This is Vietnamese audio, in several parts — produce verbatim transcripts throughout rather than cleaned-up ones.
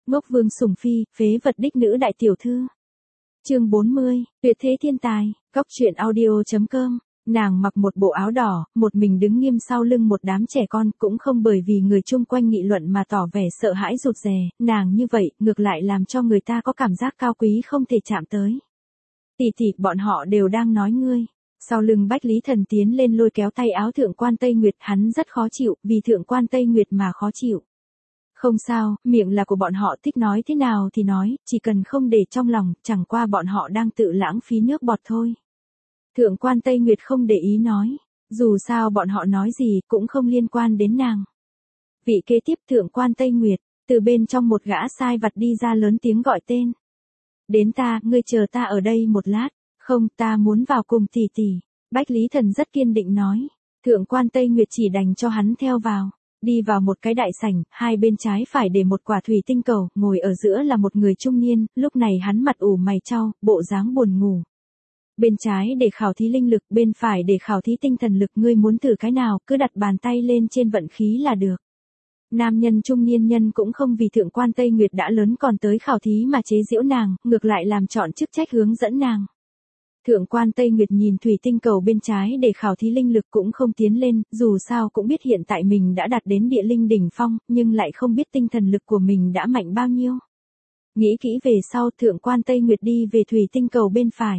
Ngốc Vương Sùng Phi, phế vật đích nữ đại tiểu thư. Chương bốn mươi, tuyệt thế thiên tài, góc truyện audio chấm com. Nàng mặc một bộ áo đỏ, một mình đứng nghiêm sau lưng một đám trẻ con, cũng không bởi vì người chung quanh nghị luận mà tỏ vẻ sợ hãi rụt rè, nàng như vậy, ngược lại làm cho người ta có cảm giác cao quý không thể chạm tới. Tỷ tỷ, bọn họ đều đang nói ngươi. Sau lưng Bách Lý Thần tiến lên lôi kéo tay áo Thượng quan Tây Nguyệt, hắn rất khó chịu, vì Thượng quan Tây Nguyệt mà khó chịu. Không sao, miệng là của bọn họ, thích nói thế nào thì nói, chỉ cần không để trong lòng, chẳng qua bọn họ đang tự lãng phí nước bọt thôi. Thượng quan Tây Nguyệt không để ý nói, dù sao bọn họ nói gì cũng không liên quan đến nàng. Vị kế tiếp Thượng quan Tây Nguyệt, từ bên trong một gã sai vặt đi ra lớn tiếng gọi tên. Đến ta, ngươi chờ ta ở đây một lát, không, ta muốn vào cùng tỷ tỷ. Bách Lý Thần rất kiên định nói, Thượng quan Tây Nguyệt chỉ đành cho hắn theo vào. Đi vào một cái đại sảnh, hai bên trái phải để một quả thủy tinh cầu, ngồi ở giữa là một người trung niên, lúc này hắn mặt ủ mày chau, bộ dáng buồn ngủ. Bên trái để khảo thí linh lực, bên phải để khảo thí tinh thần lực, ngươi muốn thử cái nào, cứ đặt bàn tay lên trên vận khí là được. Nam nhân trung niên nhân cũng không vì Thượng quan Tây Nguyệt đã lớn còn tới khảo thí mà chế giễu nàng, ngược lại làm chọn chức trách hướng dẫn nàng. Thượng quan Tây Nguyệt nhìn thủy tinh cầu bên trái để khảo thí linh lực cũng không tiến lên, dù sao cũng biết hiện tại mình đã đạt đến địa linh đỉnh phong, nhưng lại không biết tinh thần lực của mình đã mạnh bao nhiêu. Nghĩ kỹ về sau, Thượng quan Tây Nguyệt đi về thủy tinh cầu bên phải.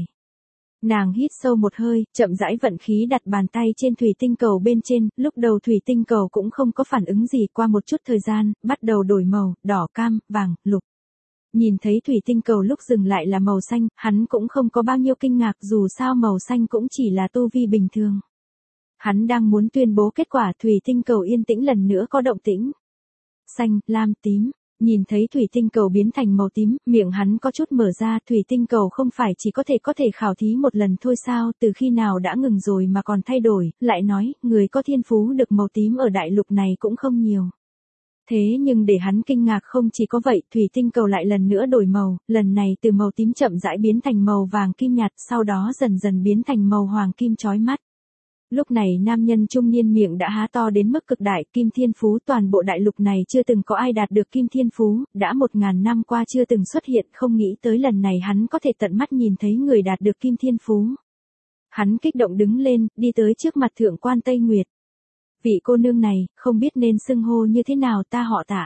Nàng hít sâu một hơi, chậm rãi vận khí đặt bàn tay trên thủy tinh cầu bên trên, lúc đầu thủy tinh cầu cũng không có phản ứng gì, qua một chút thời gian, bắt đầu đổi màu, đỏ, cam, vàng, lục. Nhìn thấy thủy tinh cầu lúc dừng lại là màu xanh, hắn cũng không có bao nhiêu kinh ngạc, dù sao màu xanh cũng chỉ là tu vi bình thường. Hắn đang muốn tuyên bố kết quả, thủy tinh cầu yên tĩnh lần nữa có động tĩnh. Xanh, lam, tím. Nhìn thấy thủy tinh cầu biến thành màu tím, miệng hắn có chút mở ra, thủy tinh cầu không phải chỉ có thể có thể khảo thí một lần thôi sao, từ khi nào đã ngừng rồi mà còn thay đổi, lại nói, người có thiên phú được màu tím ở đại lục này cũng không nhiều. Thế nhưng để hắn kinh ngạc không chỉ có vậy, thủy tinh cầu lại lần nữa đổi màu, lần này từ màu tím chậm rãi biến thành màu vàng kim nhạt, sau đó dần dần biến thành màu hoàng kim chói mắt. Lúc này nam nhân trung niên miệng đã há to đến mức cực đại, kim thiên phú, toàn bộ đại lục này chưa từng có ai đạt được kim thiên phú, đã một ngàn năm qua chưa từng xuất hiện, không nghĩ tới lần này hắn có thể tận mắt nhìn thấy người đạt được kim thiên phú. Hắn kích động đứng lên, đi tới trước mặt Thượng quan Tây Nguyệt. Vị cô nương này, không biết nên xưng hô như thế nào, ta họ Tạ.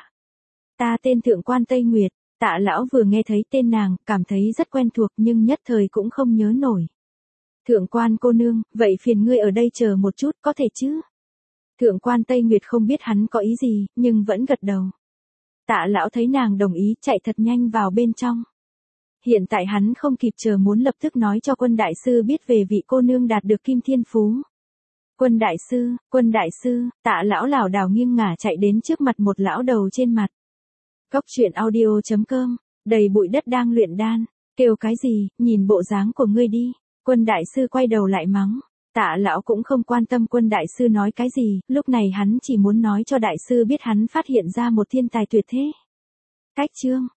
Ta tên Thượng quan Tây Nguyệt. Tạ lão vừa nghe thấy tên nàng, cảm thấy rất quen thuộc nhưng nhất thời cũng không nhớ nổi. Thượng quan cô nương, vậy phiền ngươi ở đây chờ một chút, có thể chứ? Thượng quan Tây Nguyệt không biết hắn có ý gì, nhưng vẫn gật đầu. Tạ lão thấy nàng đồng ý, chạy thật nhanh vào bên trong. Hiện tại hắn không kịp chờ muốn lập tức nói cho Quân đại sư biết về vị cô nương đạt được kim thiên phú. Quân đại sư, Quân đại sư, Tạ lão lảo đảo nghiêng ngả chạy đến trước mặt một lão đầu trên mặt. Góc truyện audio chấm com, đầy bụi đất đang luyện đan, kêu cái gì, nhìn bộ dáng của ngươi đi. Quân đại sư quay đầu lại mắng. Tạ lão cũng không quan tâm Quân đại sư nói cái gì, lúc này hắn chỉ muốn nói cho đại sư biết hắn phát hiện ra một thiên tài tuyệt thế. Cách chương,